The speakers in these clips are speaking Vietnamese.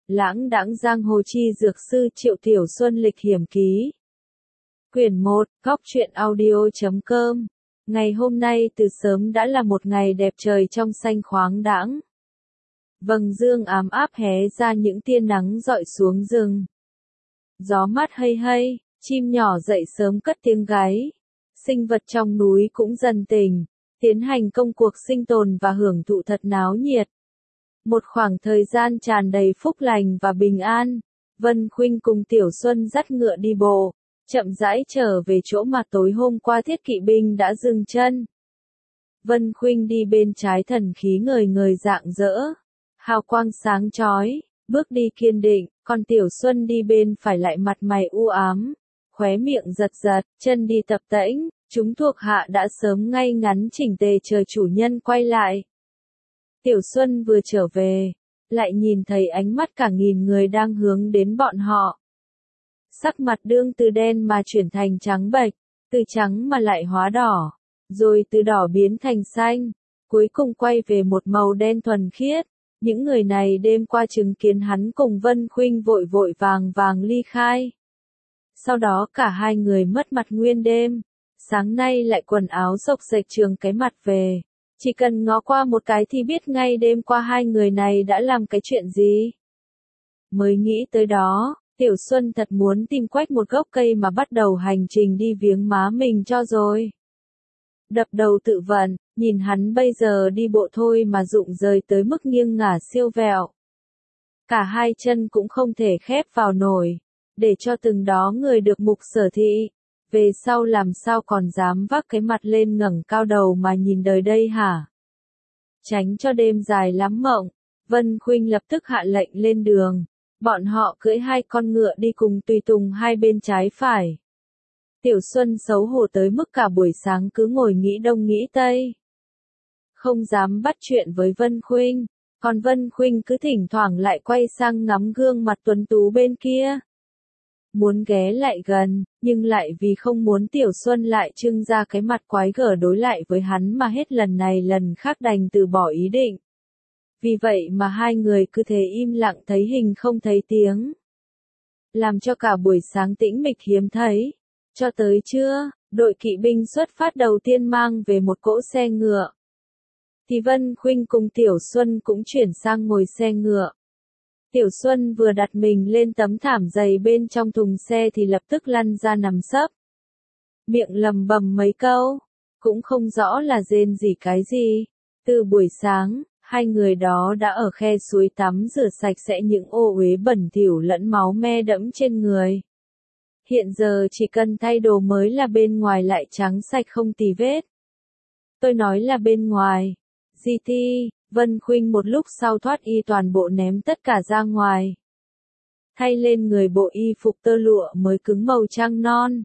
Lãng đãng giang hồ chi dược sư Triệu Tiểu Xuân lịch hiểm ký. Quyển 1, góc truyện audio.com. Ngày hôm nay từ sớm đã là một ngày đẹp trời trong xanh khoáng đãng. Vầng dương ám áp hé ra những tia nắng rọi xuống rừng. Gió mát hây hây, chim nhỏ dậy sớm cất tiếng gáy. Sinh vật trong núi cũng dần tỉnh, tiến hành công cuộc sinh tồn và hưởng thụ thật náo nhiệt. Một khoảng thời gian tràn đầy phúc lành và bình an, Vân Khuynh cùng Tiểu Xuân dắt ngựa đi bộ, chậm rãi trở về chỗ mà tối hôm qua Thiết Kỵ binh đã dừng chân. Vân Khuynh đi bên trái, thần khí ngời ngời rạng rỡ, hào quang sáng chói, bước đi kiên định, còn Tiểu Xuân đi bên phải lại mặt mày u ám, khóe miệng giật giật, chân đi tập tễnh, chúng thuộc hạ đã sớm ngay ngắn chỉnh tề chờ chủ nhân quay lại. Tiểu Xuân vừa trở về, lại nhìn thấy ánh mắt cả nghìn người đang hướng đến bọn họ. Sắc mặt đương từ đen mà chuyển thành trắng bệch, từ trắng mà lại hóa đỏ, rồi từ đỏ biến thành xanh, cuối cùng quay về một màu đen thuần khiết. Những người này đêm qua chứng kiến hắn cùng Vân Khuynh vội vội vàng vàng ly khai. Sau đó cả hai người mất mặt nguyên đêm, sáng nay lại quần áo xộc xệch trường cái mặt về. Chỉ cần ngó qua một cái thì biết ngay đêm qua hai người này đã làm cái chuyện gì. Mới nghĩ tới đó, Tiểu Xuân thật muốn tìm quách một gốc cây mà bắt đầu hành trình đi viếng má mình cho rồi. Đập đầu tự vận, nhìn hắn bây giờ đi bộ thôi mà rụng rời tới mức nghiêng ngả siêu vẹo. Cả hai chân cũng không thể khép vào nổi, để cho từng đó người được mục sở thị. Về sau làm sao còn dám vác cái mặt lên ngẩng cao đầu mà nhìn đời đây hả? Tránh cho đêm dài lắm mộng, Vân Khuynh lập tức hạ lệnh lên đường. Bọn họ cưỡi hai con ngựa đi cùng tùy tùng hai bên trái phải. Tiểu Xuân xấu hổ tới mức cả buổi sáng cứ ngồi nghĩ đông nghĩ tây. Không dám bắt chuyện với Vân Khuynh, còn Vân Khuynh cứ thỉnh thoảng lại quay sang ngắm gương mặt tuấn tú bên kia. Muốn ghé lại gần, nhưng lại vì không muốn Tiểu Xuân lại trưng ra cái mặt quái gở đối lại với hắn mà hết lần này lần khác đành từ bỏ ý định. Vì vậy mà hai người cứ thế im lặng thấy hình không thấy tiếng. Làm cho cả buổi sáng tĩnh mịch hiếm thấy. Cho tới trưa, đội kỵ binh xuất phát đầu tiên mang về một cỗ xe ngựa. Thì Vân Khuynh cùng Tiểu Xuân cũng chuyển sang ngồi xe ngựa. Tiểu Xuân vừa đặt mình lên tấm thảm dày bên trong thùng xe thì lập tức lăn ra nằm sấp. Miệng lầm bầm mấy câu, cũng không rõ là rên gì cái gì. Từ buổi sáng, hai người đó đã ở khe suối tắm rửa sạch sẽ những ô uế bẩn thỉu lẫn máu me đẫm trên người. Hiện giờ chỉ cần thay đồ mới là bên ngoài lại trắng sạch không tì vết. Tôi nói là bên ngoài. GT, Vân Khuynh một lúc sau thoát y toàn bộ ném tất cả ra ngoài. Thay lên người bộ y phục tơ lụa mới cứng màu trăng non.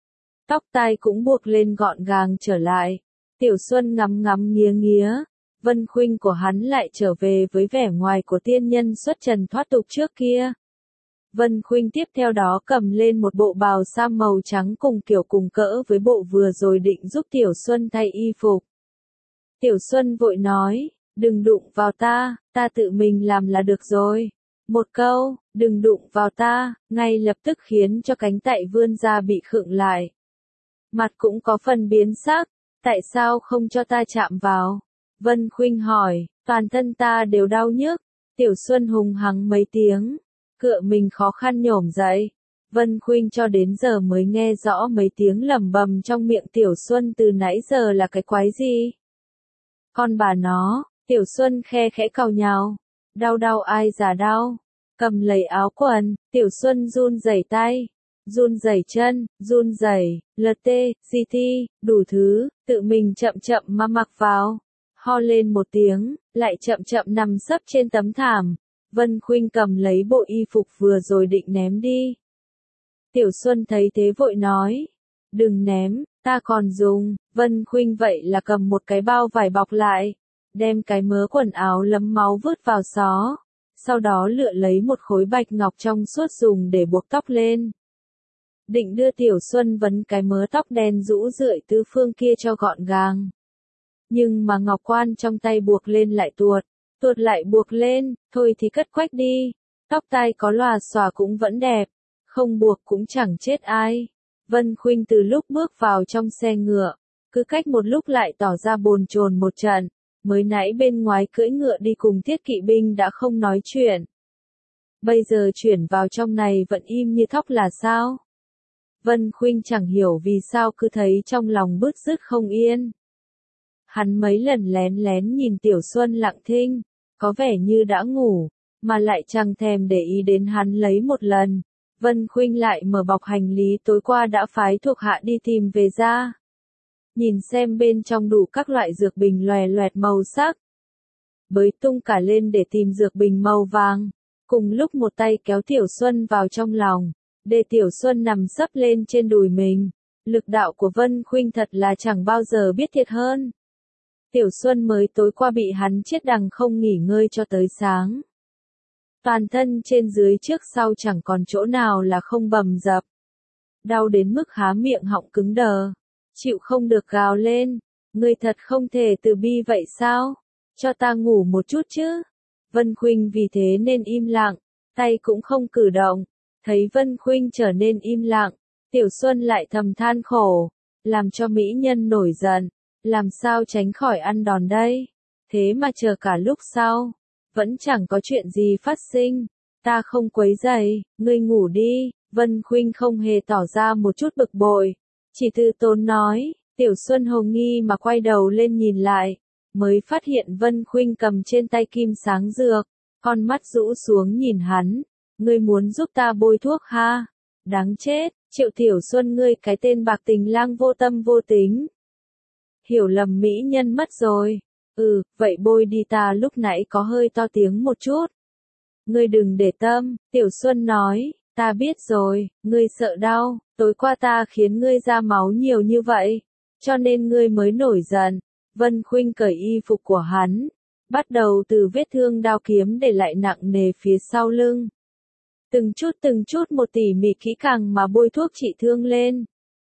Tóc tai cũng buộc lên gọn gàng trở lại. Tiểu Xuân ngắm ngắm nghía nghía. Vân Khuynh của hắn lại trở về với vẻ ngoài của tiên nhân xuất trần thoát tục trước kia. Vân Khuynh tiếp theo đó cầm lên một bộ bào sa màu trắng cùng kiểu cùng cỡ với bộ vừa rồi định giúp Tiểu Xuân thay y phục. Tiểu Xuân vội nói, đừng đụng vào ta tự mình làm là được rồi. Một câu, đừng đụng vào ta, ngay lập tức khiến cho cánh tay vươn ra bị khựng lại. Mặt cũng có phần biến sắc, tại sao không cho ta chạm vào? Vân Khuynh hỏi, toàn thân ta đều đau nhức. Tiểu Xuân hùng hắng mấy tiếng, cựa mình khó khăn nhổm dậy. Vân Khuynh cho đến giờ mới nghe rõ mấy tiếng lẩm bẩm trong miệng Tiểu Xuân từ nãy giờ là cái quái gì. Con bà nó, Tiểu Xuân khe khẽ càu nhàu. Đau ai giả đau. Cầm lấy áo quần, Tiểu Xuân run rẩy tay, run rẩy chân, run rẩy, LT, GT, đủ thứ, tự mình chậm chậm mà mặc vào. Ho lên một tiếng, lại chậm chậm nằm sấp trên tấm thảm. Vân Khuynh cầm lấy bộ y phục vừa rồi định ném đi. Tiểu Xuân thấy thế vội nói, đừng ném, ta còn dùng. Vân Khuynh vậy là cầm một cái bao vải bọc lại, đem cái mớ quần áo lấm máu vứt vào xó. Sau đó lựa lấy một khối bạch ngọc trong suốt dùng để buộc tóc lên. Định đưa Tiểu Xuân vấn cái mớ tóc đen rũ rượi tứ phương kia cho gọn gàng. Nhưng mà ngọc quan trong tay buộc lên lại tuột lại buộc lên, thôi thì cất quách đi. Tóc tai có lòa xòa cũng vẫn đẹp, không buộc cũng chẳng chết ai. Vân Khuynh từ lúc bước vào trong xe ngựa, cứ cách một lúc lại tỏ ra bồn chồn một trận, mới nãy bên ngoài cưỡi ngựa đi cùng thiết kỵ binh đã không nói chuyện. Bây giờ chuyển vào trong này vẫn im như thóc là sao? Vân Khuynh chẳng hiểu vì sao cứ thấy trong lòng bứt rứt không yên. Hắn mấy lần lén lén nhìn Tiểu Xuân lặng thinh, có vẻ như đã ngủ, mà lại chẳng thèm để ý đến hắn lấy một lần. Vân Khuynh lại mở bọc hành lý tối qua đã phái thuộc hạ đi tìm về ra. Nhìn xem bên trong đủ các loại dược bình loè loẹt màu sắc. Bới tung cả lên để tìm dược bình màu vàng. Cùng lúc một tay kéo Tiểu Xuân vào trong lòng, để Tiểu Xuân nằm sấp lên trên đùi mình. Lực đạo của Vân Khuynh thật là chẳng bao giờ biết thiệt hơn. Tiểu Xuân mới tối qua bị hắn chết đằng không nghỉ ngơi cho tới sáng. Toàn thân trên dưới trước sau chẳng còn chỗ nào là không bầm dập. Đau đến mức há miệng họng cứng đờ. Chịu không được gào lên. Ngươi thật không thể từ bi vậy sao? Cho ta ngủ một chút chứ. Vân Khuynh vì thế nên im lặng, tay cũng không cử động. Thấy Vân Khuynh trở nên im lặng, Tiểu Xuân lại thầm than khổ, làm cho mỹ nhân nổi giận, làm sao tránh khỏi ăn đòn đây? Thế mà chờ cả lúc sau, vẫn chẳng có chuyện gì phát sinh. Ta không quấy rầy, ngươi ngủ đi. Vân Khuynh không hề tỏ ra một chút bực bội, chỉ từ tốn nói. Tiểu Xuân hồ nghi mà quay đầu lên nhìn lại, mới phát hiện Vân Khuynh cầm trên tay kim sáng dược, con mắt rũ xuống nhìn hắn. Ngươi muốn giúp ta bôi thuốc ha? Đáng chết, Triệu Tiểu Xuân ngươi cái tên bạc tình lang vô tâm vô tính. Hiểu lầm mỹ nhân mất rồi. Vậy bôi đi, ta lúc nãy có hơi to tiếng một chút. Ngươi đừng để tâm, Tiểu Xuân nói, ta biết rồi, ngươi sợ đau, tối qua ta khiến ngươi ra máu nhiều như vậy, cho nên ngươi mới nổi giận. Vân Khuynh cởi y phục của hắn, bắt đầu từ vết thương đao kiếm để lại nặng nề phía sau lưng. Từng chút một tỉ mỉ kỹ càng mà bôi thuốc trị thương lên.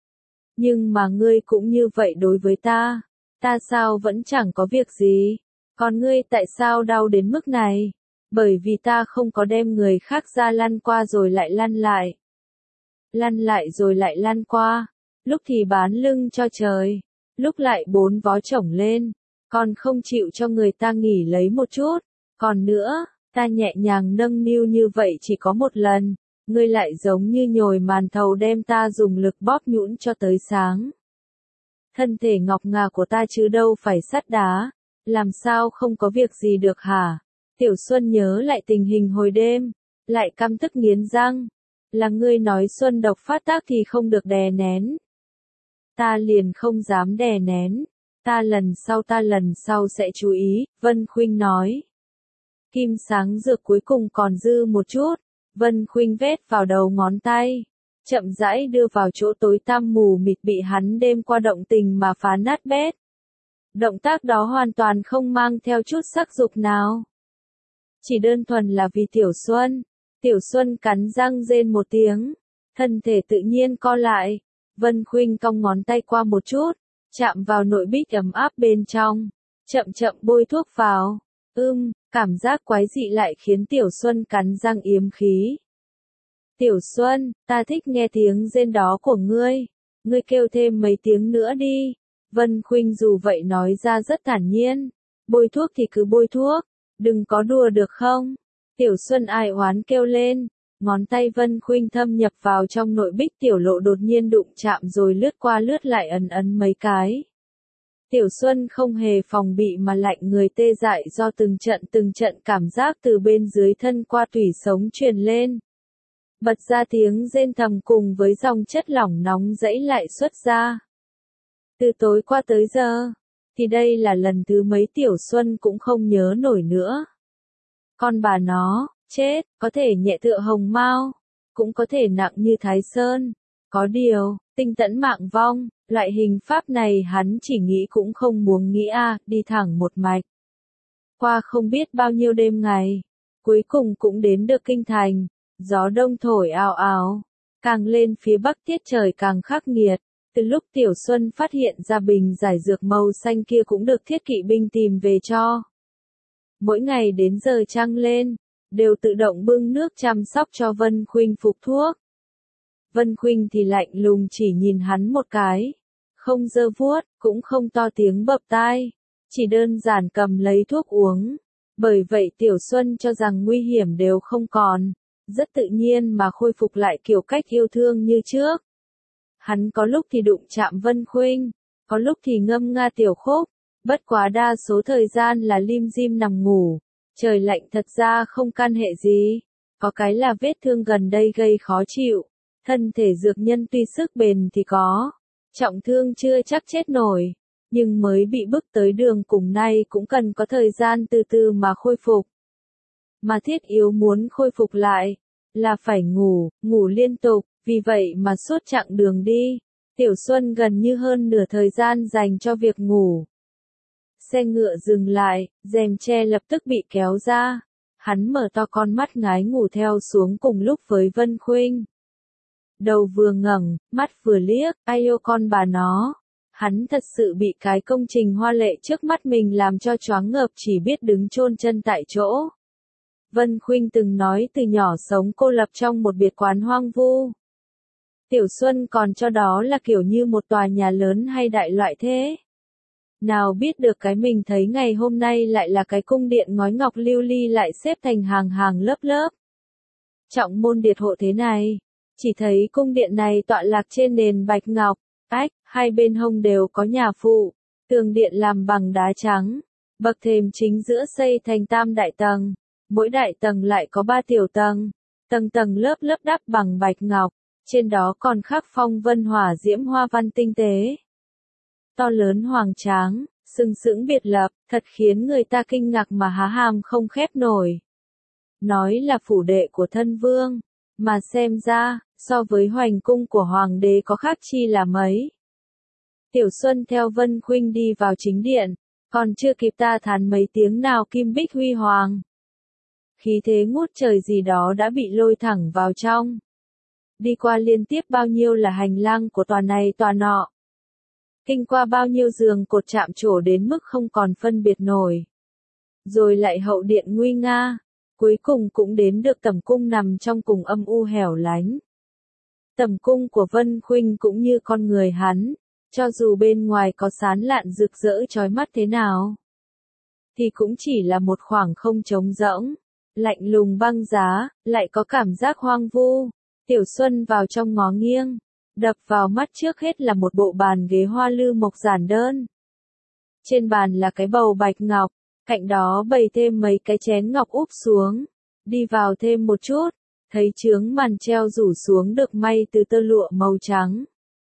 Nhưng mà ngươi cũng như vậy đối với ta sao vẫn chẳng có việc gì, còn ngươi tại sao đau đến mức này? Bởi vì ta không có đem người khác ra lăn qua rồi lại lăn lại. Lăn lại rồi lại lăn qua, lúc thì bán lưng cho trời, lúc lại 4 vó chổng lên, còn không chịu cho người ta nghỉ lấy một chút. Còn nữa, ta nhẹ nhàng nâng niu như vậy chỉ có một lần, ngươi lại giống như nhồi màn thầu đem ta dùng lực bóp nhũn cho tới sáng. Thân thể ngọc ngà của ta chứ đâu phải sắt đá, làm sao không có việc gì được hả? Tiểu Xuân nhớ lại tình hình hồi đêm, lại căm tức nghiến răng. Là ngươi nói xuân độc phát tác thì không được đè nén. Ta liền không dám đè nén, ta lần sau sẽ chú ý, Vân Khuynh nói. Kim sáng dược cuối cùng còn dư một chút, Vân Khuynh vết vào đầu ngón tay, chậm rãi đưa vào chỗ tối tăm mù mịt bị hắn đêm qua động tình mà phá nát bét. Động tác đó hoàn toàn không mang theo chút sắc dục nào. Chỉ đơn thuần là vì Tiểu Xuân cắn răng rên một tiếng, thân thể tự nhiên co lại. Vân Khuynh cong ngón tay qua một chút, chạm vào nội bích ấm áp bên trong, chậm chậm bôi thuốc vào. Cảm giác quái dị lại khiến Tiểu Xuân cắn răng yếm khí. Tiểu Xuân, ta thích nghe tiếng rên đó của ngươi. Ngươi kêu thêm mấy tiếng nữa đi. Vân Khuynh dù vậy nói ra rất thản nhiên. Bôi thuốc thì cứ bôi thuốc, đừng có đùa được không? Tiểu Xuân ai oán kêu lên. Ngón tay Vân Khuynh thâm nhập vào trong nội bích tiểu lộ đột nhiên đụng chạm rồi lướt qua lướt lại ấn ấn mấy cái. Tiểu Xuân không hề phòng bị mà lạnh người tê dại do từng trận cảm giác từ bên dưới thân qua tủy sống truyền lên. Bật ra tiếng rên thầm cùng với dòng chất lỏng nóng dẫy lại xuất ra. Từ tối qua tới giờ, thì đây là lần thứ mấy Tiểu Xuân cũng không nhớ nổi nữa. Con bà nó, chết, có thể nhẹ tựa hồng mao, cũng có thể nặng như Thái Sơn. Có điều, tinh tẫn mạng vong, loại hình pháp này hắn chỉ nghĩ cũng không muốn nghĩ đi thẳng một mạch. Qua không biết bao nhiêu đêm ngày, cuối cùng cũng đến được kinh thành, gió đông thổi ào ào, càng lên phía bắc tiết trời càng khắc nghiệt. Từ lúc Tiểu Xuân phát hiện ra bình giải dược màu xanh kia cũng được thiết kỵ binh tìm về cho. Mỗi ngày đến giờ trăng lên, đều tự động bưng nước chăm sóc cho Vân Khuynh phục thuốc. Vân Khuynh thì lạnh lùng chỉ nhìn hắn một cái, không giơ vuốt, cũng không to tiếng bập tai, chỉ đơn giản cầm lấy thuốc uống. Bởi vậy Tiểu Xuân cho rằng nguy hiểm đều không còn, rất tự nhiên mà khôi phục lại kiểu cách yêu thương như trước. Hắn có lúc thì đụng chạm Vân Khuynh, có lúc thì ngâm nga tiểu khúc, bất quá đa số thời gian là lim dim nằm ngủ. Trời lạnh thật ra không can hệ gì, có cái là vết thương gần đây gây khó chịu, thân thể dược nhân tuy sức bền thì có, trọng thương chưa chắc chết nổi, nhưng mới bị bức tới đường cùng nay cũng cần có thời gian từ từ mà khôi phục. Mà thiết yếu muốn khôi phục lại, là phải ngủ, ngủ liên tục, vì vậy mà suốt chặng đường đi, Tiểu Xuân gần như hơn nửa thời gian dành cho việc ngủ. Xe ngựa dừng lại, rèm che lập tức bị kéo ra. Hắn mở to con mắt ngái ngủ theo xuống cùng lúc với Vân Khuynh. Đầu vừa ngẩng, mắt vừa liếc, ai yêu con bà nó. Hắn thật sự bị cái công trình hoa lệ trước mắt mình làm cho choáng ngợp chỉ biết đứng chôn chân tại chỗ. Vân Khuynh từng nói từ nhỏ sống cô lập trong một biệt quán hoang vu. Tiểu Xuân còn cho đó là kiểu như một tòa nhà lớn hay đại loại thế. Nào biết được cái mình thấy ngày hôm nay lại là cái cung điện ngói ngọc lưu ly lại xếp thành hàng hàng lớp lớp. Trọng môn điệt hộ thế này, chỉ thấy cung điện này tọa lạc trên nền bạch ngọc, hai bên hông đều có nhà phụ, tường điện làm bằng đá trắng, bậc thềm chính giữa xây thành tam đại tầng, mỗi đại tầng lại có 3 tiểu tầng, tầng tầng lớp lớp đắp bằng bạch ngọc, trên đó còn khắc phong vân hỏa diễm hoa văn tinh tế. To lớn hoàng tráng, sừng sững biệt lập, thật khiến người ta kinh ngạc mà há hàm không khép nổi. Nói là phủ đệ của thân vương, mà xem ra, so với hoành cung của hoàng đế có khác chi là mấy. Tiểu Xuân theo Vân Khuynh đi vào chính điện, còn chưa kịp ta thán mấy tiếng nào kim bích huy hoàng. Khí thế ngút trời gì đó đã bị lôi thẳng vào trong. Đi qua liên tiếp bao nhiêu là hành lang của tòa này tòa nọ. Kinh qua bao nhiêu giường cột chạm trổ đến mức không còn phân biệt nổi. Rồi lại hậu điện nguy nga, cuối cùng cũng đến được tẩm cung nằm trong cùng âm u hẻo lánh. Tẩm cung của Vân Khuynh cũng như con người hắn, cho dù bên ngoài có sán lạn rực rỡ chói mắt thế nào, thì cũng chỉ là một khoảng không trống rỗng, lạnh lùng băng giá, lại có cảm giác hoang vu. Tiểu Xuân vào trong ngó nghiêng. Đập vào mắt trước hết là một bộ bàn ghế hoa lư mộc giản đơn. Trên bàn là cái bầu bạch ngọc, cạnh đó bày thêm mấy cái chén ngọc úp xuống. Đi vào thêm một chút, thấy chướng màn treo rủ xuống được may từ tơ lụa màu trắng.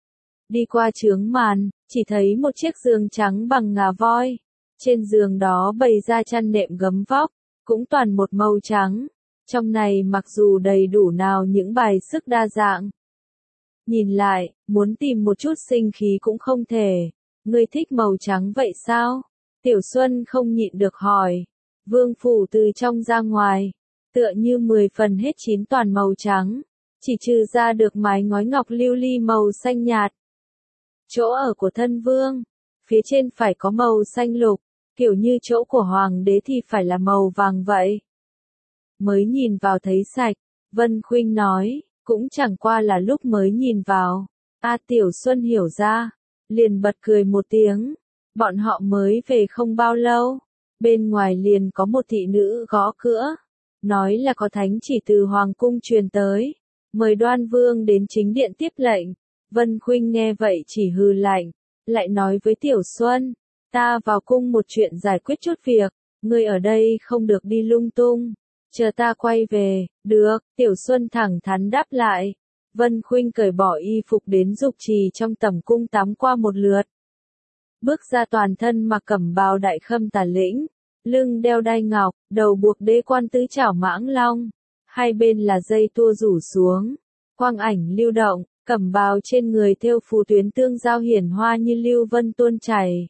Đi qua chướng màn, chỉ thấy một chiếc giường trắng bằng ngà voi. Trên giường đó bày ra chăn nệm gấm vóc, cũng toàn một màu trắng. Trong này mặc dù đầy đủ nào những bài sức đa dạng. Nhìn lại, muốn tìm một chút sinh khí cũng không thể. Ngươi thích màu trắng vậy sao? Tiểu Xuân không nhịn được hỏi. Vương phủ từ trong ra ngoài, tựa như 10 phần hết 9 toàn màu trắng, chỉ trừ ra được mái ngói ngọc lưu ly màu xanh nhạt. Chỗ ở của thân vương, phía trên phải có màu xanh lục, kiểu như chỗ của hoàng đế thì phải là màu vàng vậy. Mới nhìn vào thấy sạch, Vân Khuynh nói. Cũng chẳng qua là lúc mới nhìn vào. Tiểu Xuân hiểu ra, liền bật cười một tiếng. Bọn họ mới về không bao lâu. Bên ngoài liền có một thị nữ gõ cửa. Nói là có thánh chỉ từ Hoàng cung truyền tới. Mời Đoan Vương đến chính điện tiếp lệnh. Vân Khuynh nghe vậy chỉ hừ lạnh. Lại nói với Tiểu Xuân. Ta vào cung một chuyện giải quyết chút việc. Ngươi ở đây không được đi lung tung. Chờ ta quay về, được, Tiểu Xuân thẳng thắn đáp lại. Vân Khuynh cởi bỏ y phục đến dục trì trong tẩm cung tắm qua một lượt. Bước ra toàn thân mặc cẩm bào đại khâm tả lĩnh, lưng đeo đai ngọc, đầu buộc đế quan tứ chảo mãng long. Hai bên là dây tua rủ xuống, quang ảnh lưu động, cẩm bào trên người thêu phù tuyến tương giao hiển hoa như lưu vân tuôn chảy.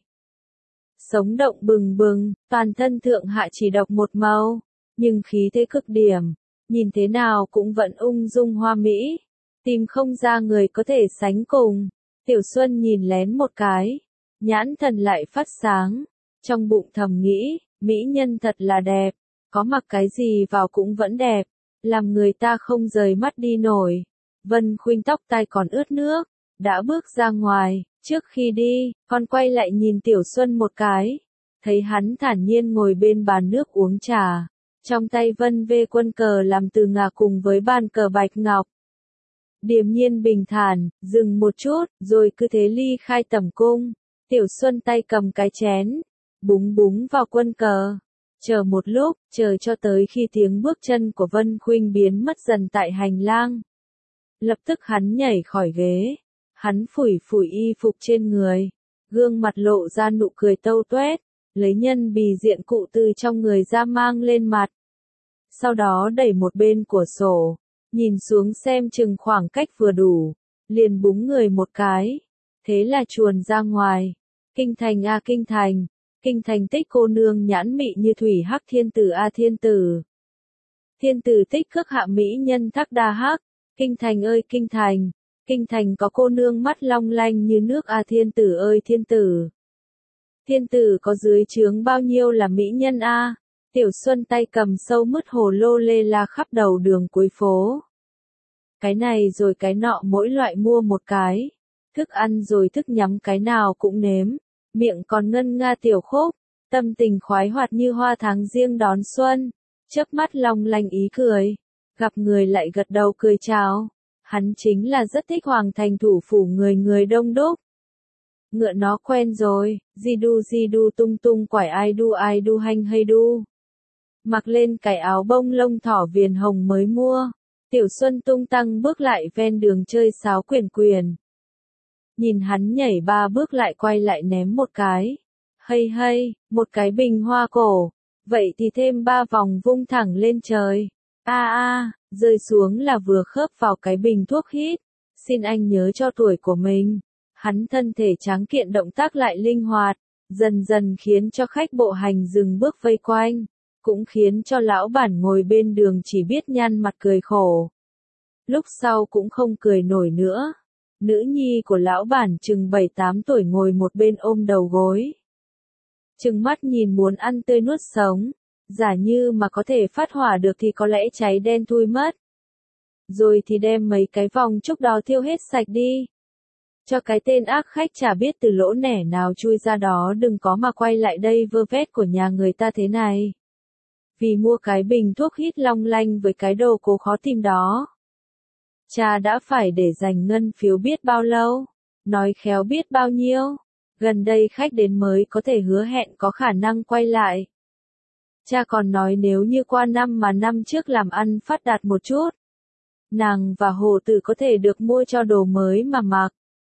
Sống động bừng bừng, toàn thân thượng hạ chỉ độc một màu. Nhưng khí thế cực điểm, nhìn thế nào cũng vẫn ung dung hoa mỹ, tìm không ra người có thể sánh cùng. Tiểu Xuân nhìn lén một cái, nhãn thần lại phát sáng, trong bụng thầm nghĩ, mỹ nhân thật là đẹp, có mặc cái gì vào cũng vẫn đẹp, làm người ta không rời mắt đi nổi. Vân Khuynh tóc tai còn ướt nước, đã bước ra ngoài, trước khi đi, con quay lại nhìn Tiểu Xuân một cái, thấy hắn thản nhiên ngồi bên bàn nước uống trà, trong tay vân vê quân cờ làm từ ngà cùng với bàn cờ bạch ngọc. Điềm nhiên bình thản, dừng một chút, rồi cứ thế ly khai tẩm cung. Tiểu Xuân tay cầm cái chén, búng búng vào quân cờ. Chờ một lúc, chờ cho tới khi tiếng bước chân của Vân Khuynh biến mất dần tại hành lang. Lập tức hắn nhảy khỏi ghế, hắn phủi phủi y phục trên người, gương mặt lộ ra nụ cười tâu tuét, lấy nhân bì diện cụ từ trong người ra mang lên mặt. Sau đó đẩy một bên của sổ, nhìn xuống xem chừng khoảng cách vừa đủ, liền búng người một cái, thế là chuồn ra ngoài. Kinh thành a kinh thành, kinh thành tích cô nương nhãn mị như thủy hắc thiên tử a thiên tử. Thiên tử tích khước hạ mỹ nhân thác đa hắc, kinh thành ơi kinh thành có cô nương mắt long lanh như nước a thiên tử ơi thiên tử. Thiên tử có dưới trướng bao nhiêu là mỹ nhân a? Tiểu Xuân tay cầm sâu mứt hồ lô lê la khắp đầu đường cuối phố. Cái này rồi cái nọ mỗi loại mua một cái, thức ăn rồi thức nhắm cái nào cũng nếm, miệng còn ngân nga tiểu khúc, tâm tình khoái hoạt như hoa tháng riêng đón xuân, chớp mắt long lanh ý cười, gặp người lại gật đầu cười chào. Hắn chính là rất thích hoàng thành thủ phủ người người đông đúc. Ngựa nó quen rồi, di đu tung tung quải ai đu hành hay đu. Mặc lên cái áo bông lông thỏ viền hồng mới mua, Tiểu Xuân tung tăng bước lại ven đường chơi sáo quyền quyền. Nhìn hắn nhảy 3 bước lại quay lại ném một cái. Hay, một cái bình hoa cổ, vậy thì thêm 3 vòng vung thẳng lên trời. Rơi xuống là vừa khớp vào cái bình thuốc hít. Xin anh nhớ cho tuổi của mình. Hắn thân thể tráng kiện động tác lại linh hoạt, dần dần khiến cho khách bộ hành dừng bước vây quanh, cũng khiến cho lão bản ngồi bên đường chỉ biết nhăn mặt cười khổ. Lúc sau cũng không cười nổi nữa. Nữ nhi của lão bản chừng 7-8 tuổi ngồi một bên ôm đầu gối. Trừng mắt nhìn muốn ăn tươi nuốt sống, giả như mà có thể phát hỏa được thì có lẽ cháy đen thui mất. Rồi thì đem mấy cái vòng trúc đó thiêu hết sạch đi. Cho cái tên ác khách chả biết từ lỗ nẻ nào chui ra đó đừng có mà quay lại đây vơ vét của nhà người ta thế này. Vì mua cái bình thuốc hít long lanh với cái đồ cố khó tìm đó. Cha đã phải để dành ngân phiếu biết bao lâu, nói khéo biết bao nhiêu, gần đây khách đến mới có thể hứa hẹn có khả năng quay lại. Cha còn nói nếu như qua năm mà năm trước làm ăn phát đạt một chút, nàng và Hồ Tử có thể được mua cho đồ mới mà mặc.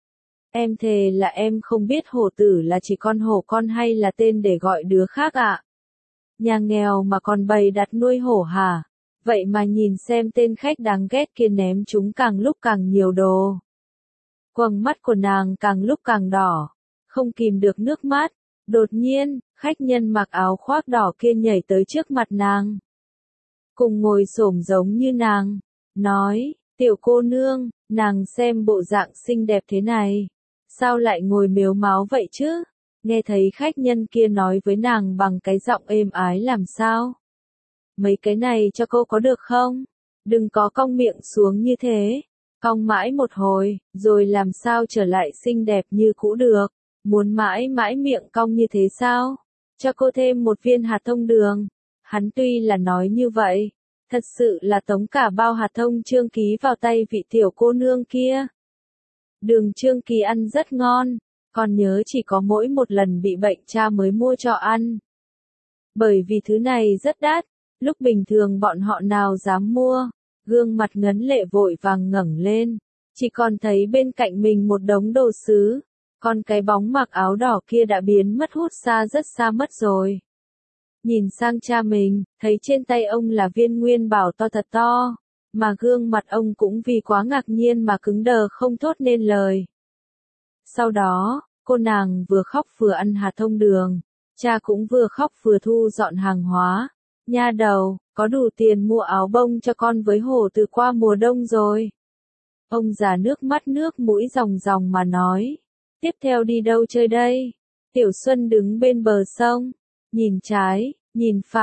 Em thề là em không biết Hồ Tử là chỉ con hổ con hay là tên để gọi đứa khác ạ. Nhà nghèo mà còn bày đặt nuôi hổ hả? Vậy mà nhìn xem tên khách đáng ghét kia ném chúng càng lúc càng nhiều đồ. Quầng mắt của nàng càng lúc càng đỏ, không kìm được nước mắt. Đột nhiên, khách nhân mặc áo khoác đỏ kia nhảy tới trước mặt nàng. Cùng ngồi xổm giống như nàng, nói, tiểu cô nương, nàng xem bộ dạng xinh đẹp thế này. Sao lại ngồi mếu máo vậy chứ? Nghe thấy khách nhân kia nói với nàng bằng cái giọng êm ái làm sao? Mấy cái này cho cô có được không? Đừng có cong miệng xuống như thế. Cong mãi một hồi, rồi làm sao trở lại xinh đẹp như cũ được? Muốn mãi mãi miệng cong như thế sao? Cho cô thêm một viên hạt thông đường. Hắn tuy là nói như vậy, thật sự là tống cả bao hạt thông Trương Ký vào tay vị tiểu cô nương kia. Đường Trương Ký ăn rất ngon, còn nhớ chỉ có mỗi một lần bị bệnh cha mới mua cho ăn. Bởi vì thứ này rất đắt, lúc bình thường bọn họ nào dám mua, gương mặt ngấn lệ vội vàng ngẩng lên, chỉ còn thấy bên cạnh mình một đống đồ sứ, còn cái bóng mặc áo đỏ kia đã biến mất hút xa rất xa mất rồi. Nhìn sang cha mình, thấy trên tay ông là viên nguyên bảo to thật to, mà gương mặt ông cũng vì quá ngạc nhiên mà cứng đờ không thốt nên lời. Sau đó, cô nàng vừa khóc vừa ăn hạt thông đường, cha cũng vừa khóc vừa thu dọn hàng hóa. Nha đầu, có đủ tiền mua áo bông cho con với Hồ Tử qua mùa đông rồi. Ông già nước mắt nước mũi ròng ròng mà nói. Tiếp theo đi đâu chơi đây? Tiểu Xuân đứng bên bờ sông, nhìn trái, nhìn phải,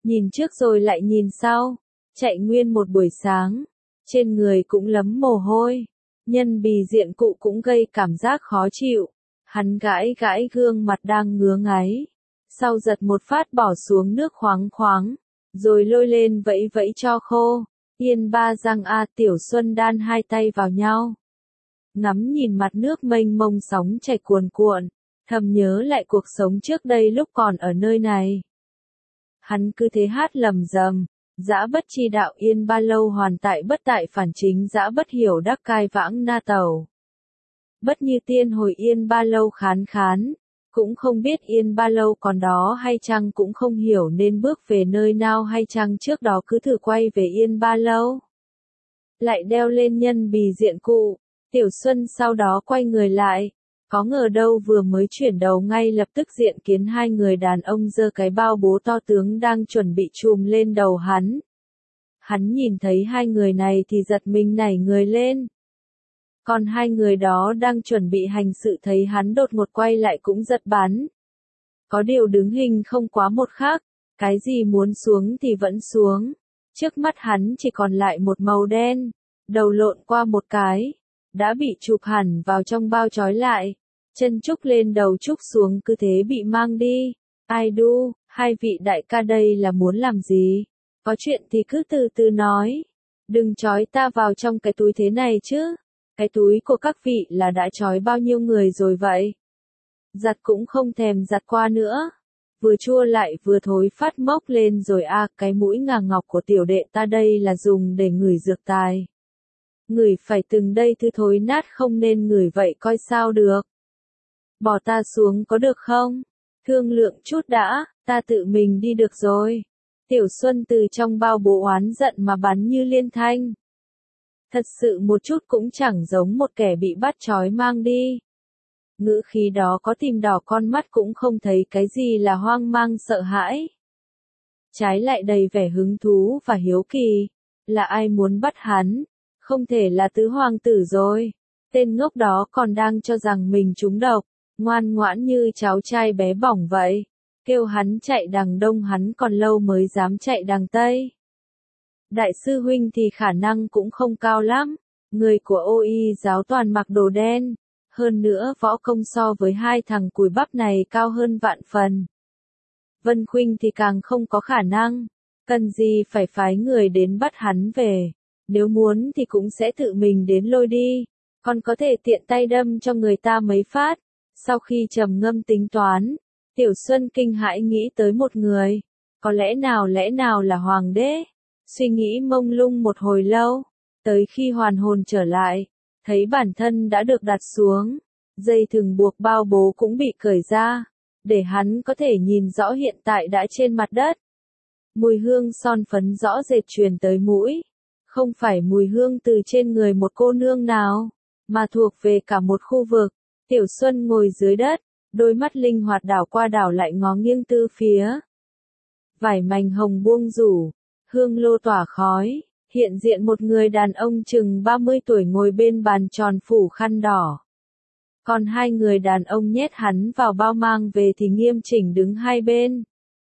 nhìn trước rồi lại nhìn sau, chạy nguyên một buổi sáng, trên người cũng lấm mồ hôi, nhân bì diện cụ cũng gây cảm giác khó chịu, hắn gãi gãi gương mặt đang ngứa ngáy, sau giật một phát bỏ xuống nước khoáng khoáng, rồi lôi lên vẫy vẫy cho khô, Yên Ba Giang A Tiểu Xuân đan hai tay vào nhau, ngắm nhìn mặt nước mênh mông sóng chảy cuồn cuộn, thầm nhớ lại cuộc sống trước đây lúc còn ở nơi này. Hắn cứ thế hát lầm rầm, dã bất chi đạo Yên Ba lâu hoàn tại bất tại phản chính dã bất hiểu đắc cai vãng na tẩu. Bất như tiên hồi Yên Ba lâu khán khán, cũng không biết Yên Ba lâu còn đó hay chăng, cũng không hiểu nên bước về nơi nào hay chăng, trước đó cứ thử quay về Yên Ba lâu. Lại đeo lên nhân bì diện cụ, Tiểu Xuân sau đó quay người lại, có ngờ đâu vừa mới chuyển đầu ngay lập tức diện kiến hai người đàn ông giơ cái bao bố to tướng đang chuẩn bị chùm lên đầu hắn. Hắn nhìn thấy hai người này thì giật mình nảy người lên. Còn hai người đó đang chuẩn bị hành sự thấy hắn đột ngột quay lại cũng giật bắn. Có điều đứng hình không quá một khắc, cái gì muốn xuống thì vẫn xuống. Trước mắt hắn chỉ còn lại một màu đen, đầu lộn qua một cái, đã bị chụp hẳn vào trong bao trói lại, chân trúc lên đầu trúc xuống cứ thế bị mang đi. Ai đu, hai vị đại ca đây là muốn làm gì? Có chuyện thì cứ từ từ nói. Đừng trói ta vào trong cái túi thế này chứ. Cái túi của các vị là đã trói bao nhiêu người rồi vậy? Giặt cũng không thèm giặt qua nữa. Vừa chua lại vừa thối phát mốc lên rồi cái mũi ngà ngọc của tiểu đệ ta đây là dùng để ngửi dược tài. Ngửi phải từng đây thứ thối nát không nên ngửi vậy coi sao được. Bỏ ta xuống có được không? Thương lượng chút đã, ta tự mình đi được rồi. Tiểu Xuân từ trong bao bố oán giận mà bắn như liên thanh. Thật sự một chút cũng chẳng giống một kẻ bị bắt trói mang đi. Ngữ khí đó có tìm đỏ con mắt cũng không thấy cái gì là hoang mang sợ hãi. Trái lại đầy vẻ hứng thú và hiếu kỳ. Là ai muốn bắt hắn? Không thể là tứ hoàng tử rồi. Tên ngốc đó còn đang cho rằng mình trúng độc, ngoan ngoãn như cháu trai bé bỏng vậy. Kêu hắn chạy đằng đông hắn còn lâu mới dám chạy đằng tây. Đại sư huynh thì khả năng cũng không cao lắm. Người của ô y giáo toàn mặc đồ đen. Hơn nữa võ công so với hai thằng cùi bắp này cao hơn vạn phần. Vân Khuynh thì càng không có khả năng. Cần gì phải phái người đến bắt hắn về. Nếu muốn thì cũng sẽ tự mình đến lôi đi. Còn có thể tiện tay đâm cho người ta mấy phát. Sau khi trầm ngâm tính toán, Tiểu Xuân kinh hãi nghĩ tới một người. Có lẽ nào là hoàng đế. Suy nghĩ mông lung một hồi lâu. Tới khi hoàn hồn trở lại, thấy bản thân đã được đặt xuống. Dây thừng buộc bao bố cũng bị cởi ra. Để hắn có thể nhìn rõ hiện tại đã trên mặt đất. Mùi hương son phấn rõ rệt truyền tới mũi. Không phải mùi hương từ trên người một cô nương nào, mà thuộc về cả một khu vực. Tiểu Xuân ngồi dưới đất, đôi mắt linh hoạt đảo qua đảo lại ngó nghiêng tư phía. Vải mành hồng buông rủ, hương lô tỏa khói, hiện diện một người đàn ông chừng 30 tuổi ngồi bên bàn tròn phủ khăn đỏ. Còn hai người đàn ông nhét hắn vào bao mang về thì nghiêm chỉnh đứng hai bên.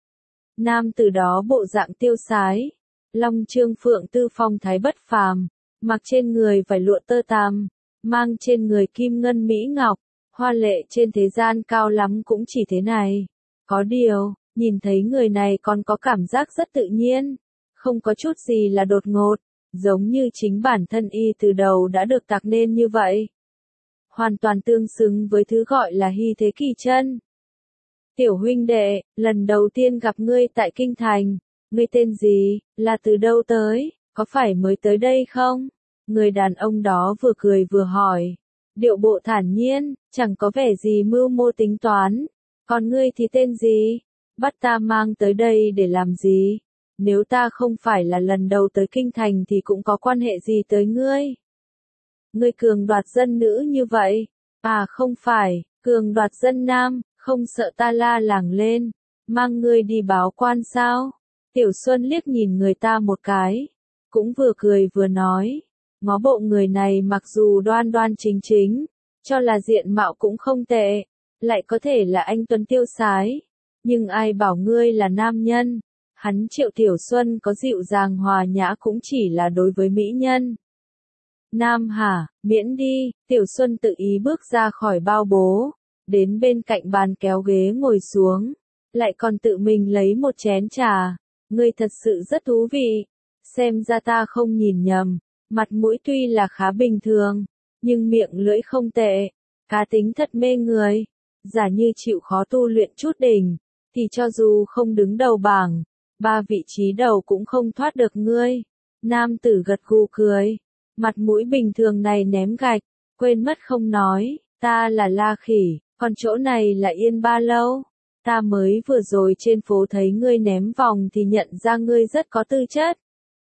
Nam từ đó bộ dạng tiêu sái, long trương phượng tư phong thái bất phàm, mặc trên người vải lụa tơ tằm, mang trên người kim ngân mỹ ngọc, hoa lệ trên thế gian cao lắm cũng chỉ thế này. Có điều, nhìn thấy người này còn có cảm giác rất tự nhiên, không có chút gì là đột ngột, giống như chính bản thân y từ đầu đã được tạc nên như vậy. Hoàn toàn tương xứng với thứ gọi là hy thế kỳ chân. Tiểu huynh đệ, lần đầu tiên gặp ngươi tại kinh thành, ngươi tên gì, là từ đâu tới, có phải mới tới đây không? Người đàn ông đó vừa cười vừa hỏi, điệu bộ thản nhiên, chẳng có vẻ gì mưu mô tính toán. Còn ngươi thì tên gì? Bắt ta mang tới đây để làm gì? Nếu ta không phải là lần đầu tới kinh thành thì cũng có quan hệ gì tới ngươi? Ngươi cường đoạt dân nữ như vậy? À không phải, cường đoạt dân nam, không sợ ta la làng lên, mang ngươi đi báo quan sao? Tiểu Xuân liếc nhìn người ta một cái, cũng vừa cười vừa nói, ngó bộ người này mặc dù đoan đoan chính chính, cho là diện mạo cũng không tệ, lại có thể là anh tuấn tiêu sái, nhưng ai bảo ngươi là nam nhân, Hắn Triệu Tiểu Xuân có dịu dàng hòa nhã cũng chỉ là đối với mỹ nhân. Nam hả, miễn đi, Tiểu Xuân tự ý bước ra khỏi bao bố, đến bên cạnh bàn kéo ghế ngồi xuống, lại còn tự mình lấy một chén trà. Ngươi thật sự rất thú vị, xem ra ta không nhìn nhầm, mặt mũi tuy là khá bình thường, nhưng miệng lưỡi không tệ, cá tính thật mê người. Giả như chịu khó tu luyện chút đỉnh, thì cho dù không đứng đầu bảng, 3 vị trí đầu cũng không thoát được ngươi. Nam tử gật gù cười, mặt mũi bình thường này ném gạch, quên mất không nói, ta là La Khỉ, còn chỗ này là Yên Ba Lâu. Ta mới vừa rồi trên phố thấy ngươi ném vòng thì nhận ra ngươi rất có tư chất.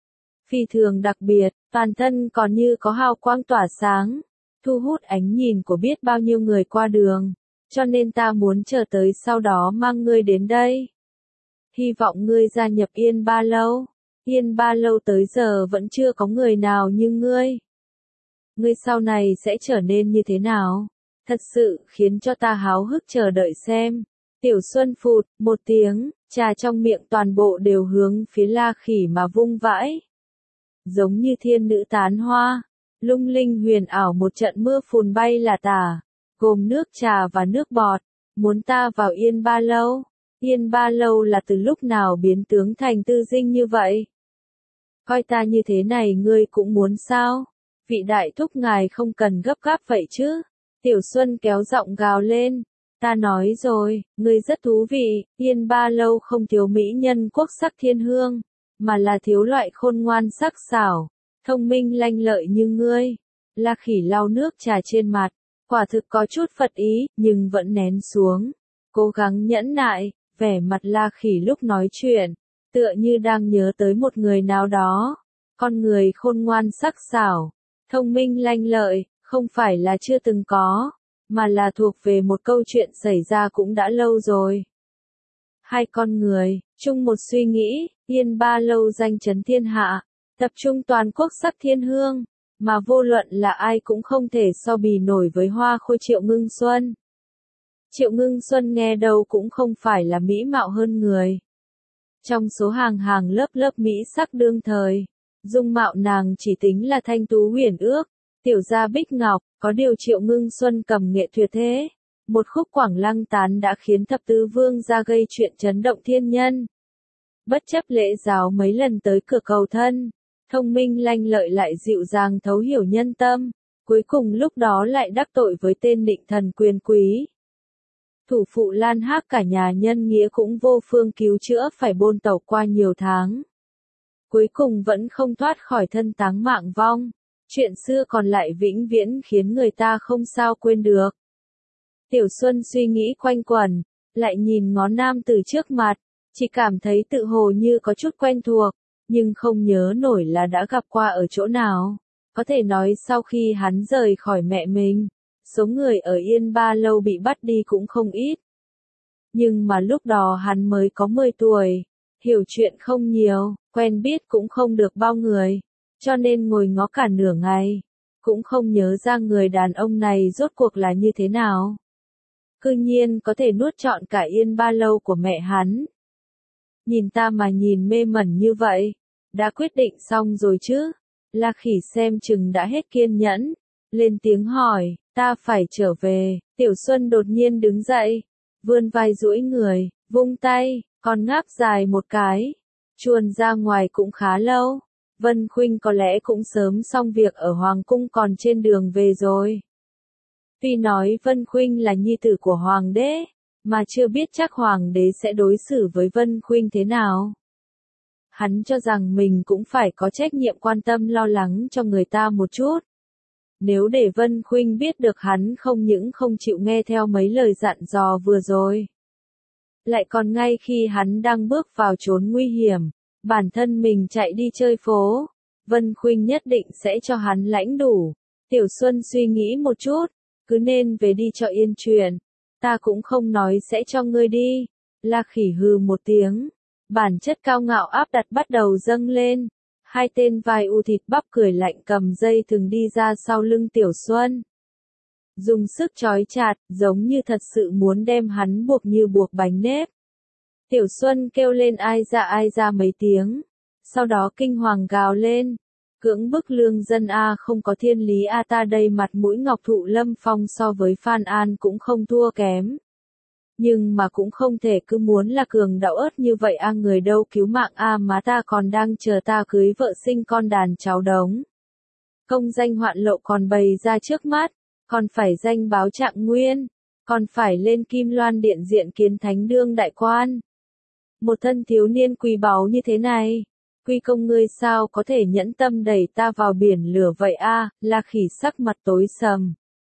Phi thường đặc biệt, toàn thân còn như có hào quang tỏa sáng, thu hút ánh nhìn của biết bao nhiêu người qua đường, cho nên ta muốn chờ tới sau đó mang ngươi đến đây. Hy vọng ngươi gia nhập Yên Ba Lâu. Yên Ba Lâu tới giờ vẫn chưa có người nào như ngươi. Ngươi sau này sẽ trở nên như thế nào? Thật sự khiến cho ta háo hức chờ đợi xem. Tiểu Xuân phụt một tiếng, trà trong miệng toàn bộ đều hướng phía La Khỉ mà vung vãi. Giống như thiên nữ tán hoa, lung linh huyền ảo một trận mưa phùn bay là tả, gồm nước trà và nước bọt. Muốn ta vào Yên Ba Lâu? Yên Ba Lâu là từ lúc nào biến tướng thành tư dinh như vậy? Coi ta như thế này ngươi cũng muốn sao? Vị đại thúc ngài không cần gấp gáp vậy chứ? Tiểu Xuân kéo giọng gào lên. Ta nói rồi, ngươi rất thú vị, Yên Ba Lâu không thiếu mỹ nhân quốc sắc thiên hương, mà là thiếu loại khôn ngoan sắc sảo, thông minh lanh lợi như ngươi. La Khỉ lau nước trà trên mặt, quả thực có chút phật ý, nhưng vẫn nén xuống, cố gắng nhẫn nại. Vẻ mặt La Khỉ lúc nói chuyện, tựa như đang nhớ tới một người nào đó. Con người khôn ngoan sắc sảo, thông minh lanh lợi, không phải là chưa từng có, mà là thuộc về một câu chuyện xảy ra cũng đã lâu rồi. Hai con người, chung một suy nghĩ, Yên Ba Lâu danh chấn thiên hạ, tập trung toàn quốc sắc thiên hương, mà vô luận là ai cũng không thể so bì nổi với hoa khôi Triệu Ngưng Xuân. Triệu Ngưng Xuân nghe đâu cũng không phải là mỹ mạo hơn người. Trong số hàng hàng lớp lớp mỹ sắc đương thời, dung mạo nàng chỉ tính là thanh tú huyền ước, tiểu gia bích ngọc, có điều Triệu Ngưng Xuân cầm nghệ tuyệt thế. Một khúc Quảng Lăng tán đã khiến thập tứ vương ra gây chuyện chấn động thiên nhân. Bất chấp lễ giáo mấy lần tới cửa cầu thân, thông minh lanh lợi lại dịu dàng thấu hiểu nhân tâm, cuối cùng lúc đó lại đắc tội với tên định thần quyền quý. Thủ phụ Lan Hác cả nhà nhân nghĩa cũng vô phương cứu chữa phải bôn tẩu qua nhiều tháng. Cuối cùng vẫn không thoát khỏi thân táng mạng vong. Chuyện xưa còn lại vĩnh viễn khiến người ta không sao quên được. Tiểu Xuân suy nghĩ quanh quẩn, lại nhìn ngó nam từ trước mặt, chỉ cảm thấy tự hồ như có chút quen thuộc, nhưng không nhớ nổi là đã gặp qua ở chỗ nào. Có thể nói sau khi hắn rời khỏi mẹ mình, số người ở Yên Ba Lâu bị bắt đi cũng không ít. Nhưng mà lúc đó hắn mới có 10 tuổi, hiểu chuyện không nhiều, quen biết cũng không được bao người, cho nên ngồi ngó cả nửa ngày, cũng không nhớ ra người đàn ông này rốt cuộc là như thế nào. Cư nhiên có thể nuốt trọn cả Yên Ba Lâu của mẹ hắn. Nhìn ta mà nhìn mê mẩn như vậy, đã quyết định xong rồi chứ? La Khỉ xem chừng đã hết kiên nhẫn, lên tiếng hỏi, ta phải trở về. Tiểu Xuân đột nhiên đứng dậy, vươn vai duỗi người, vung tay, còn ngáp dài một cái, chuồn ra ngoài cũng khá lâu. Vân Khuynh có lẽ cũng sớm xong việc ở Hoàng cung còn trên đường về rồi. Tuy nói Vân Khuynh là nhi tử của Hoàng đế, mà chưa biết chắc Hoàng đế sẽ đối xử với Vân Khuynh thế nào. Hắn cho rằng mình cũng phải có trách nhiệm quan tâm lo lắng cho người ta một chút. Nếu để Vân Khuynh biết được hắn không những không chịu nghe theo mấy lời dặn dò vừa rồi, lại còn ngay khi hắn đang bước vào chốn nguy hiểm, bản thân mình chạy đi chơi phố, Vân Khuynh nhất định sẽ cho hắn lãnh đủ. Tiểu Xuân suy nghĩ một chút, cứ nên về đi cho yên chuyện, ta cũng không nói sẽ cho ngươi đi. La Khỉ hừ một tiếng, bản chất cao ngạo áp đặt bắt đầu dâng lên. Hai tên vai u thịt bắp cười lạnh cầm dây thừng đi ra sau lưng Tiểu Xuân. Dùng sức trói chặt, giống như thật sự muốn đem hắn buộc như buộc bánh nếp. Tiểu Xuân kêu lên ai ra mấy tiếng. Sau đó kinh hoàng gào lên. Cưỡng bức lương dân a không có thiên lý a ta đây mặt mũi Ngọc Thụ Lâm Phong so với Phan An cũng không thua kém. Nhưng mà cũng không thể cứ muốn là cường đạo ớt như vậy a người đâu cứu mạng a má ta còn đang chờ ta cưới vợ sinh con đàn cháu đống. Công danh hoạn lộ còn bày ra trước mắt, còn phải danh báo trạng nguyên, còn phải lên Kim Loan Điện diện kiến thánh đương đại quan. Một thân thiếu niên quý báu như thế này, Quy Công ngươi sao có thể nhẫn tâm đẩy ta vào biển lửa vậy a? La Khỉ sắc mặt tối sầm.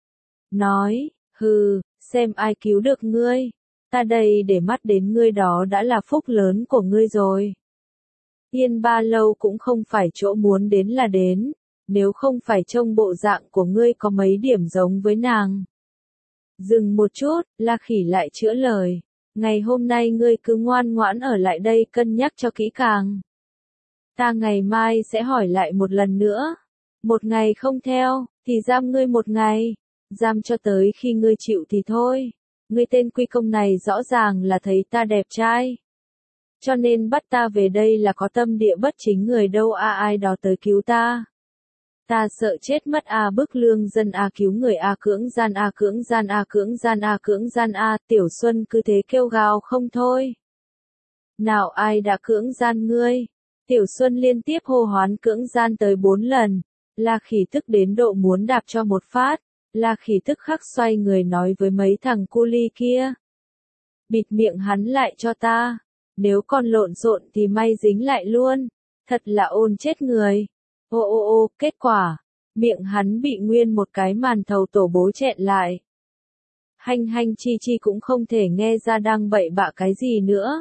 Nói, hừ, xem ai cứu được ngươi. Ta đây để mắt đến ngươi đó đã là phúc lớn của ngươi rồi. Yên Ba Lâu cũng không phải chỗ muốn đến là đến, nếu không phải trông bộ dạng của ngươi có mấy điểm giống với nàng. Dừng một chút, La Khỉ lại chữa lời. Ngày hôm nay ngươi cứ ngoan ngoãn ở lại đây cân nhắc cho kỹ càng. Ta ngày mai sẽ hỏi lại một lần nữa. Một ngày không theo, thì giam ngươi một ngày. Giam cho tới khi ngươi chịu thì thôi. Ngươi tên Quy Công này rõ ràng là thấy ta đẹp trai. Cho nên bắt ta về đây là có tâm địa bất chính người đâu a ai đó tới cứu ta. Ta sợ chết mất a bức lương dân a cứu người a cưỡng gian a cưỡng gian a cưỡng gian a cưỡng gian a Tiểu Xuân cứ thế kêu gào không thôi. Nào ai đã cưỡng gian ngươi? Tiểu Xuân liên tiếp hô hoán cưỡng gian tới 4 lần. La Khỉ tức đến độ muốn đạp cho một phát. La Khỉ tức khắc xoay người nói với mấy thằng cu li kia. Bịt miệng hắn lại cho ta. Nếu còn lộn xộn thì may dính lại luôn. Thật là ôn chết người. Ô, kết quả. Miệng hắn bị nguyên một cái màn thầu tổ bố chẹn lại. Hanh chi cũng không thể nghe ra đang bậy bạ cái gì nữa.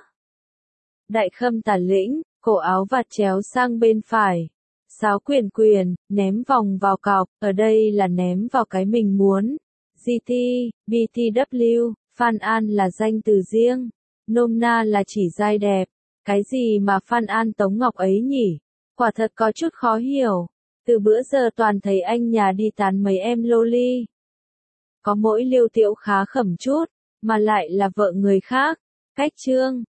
Đại Khâm Tả Lĩnh, cổ áo vạt chéo sang bên phải. Sáo quyền, ném vòng vào cọc, ở đây là ném vào cái mình muốn. GT, BTW, Phan An là danh từ riêng. Nôm na là chỉ giai đẹp. Cái gì mà Phan An Tống Ngọc ấy nhỉ? Quả thật có chút khó hiểu. Từ bữa giờ toàn thấy anh nhà đi tán mấy em loli. Có mỗi Liêu Tiểu khá khẩm chút, mà lại là vợ người khác. Cách chương.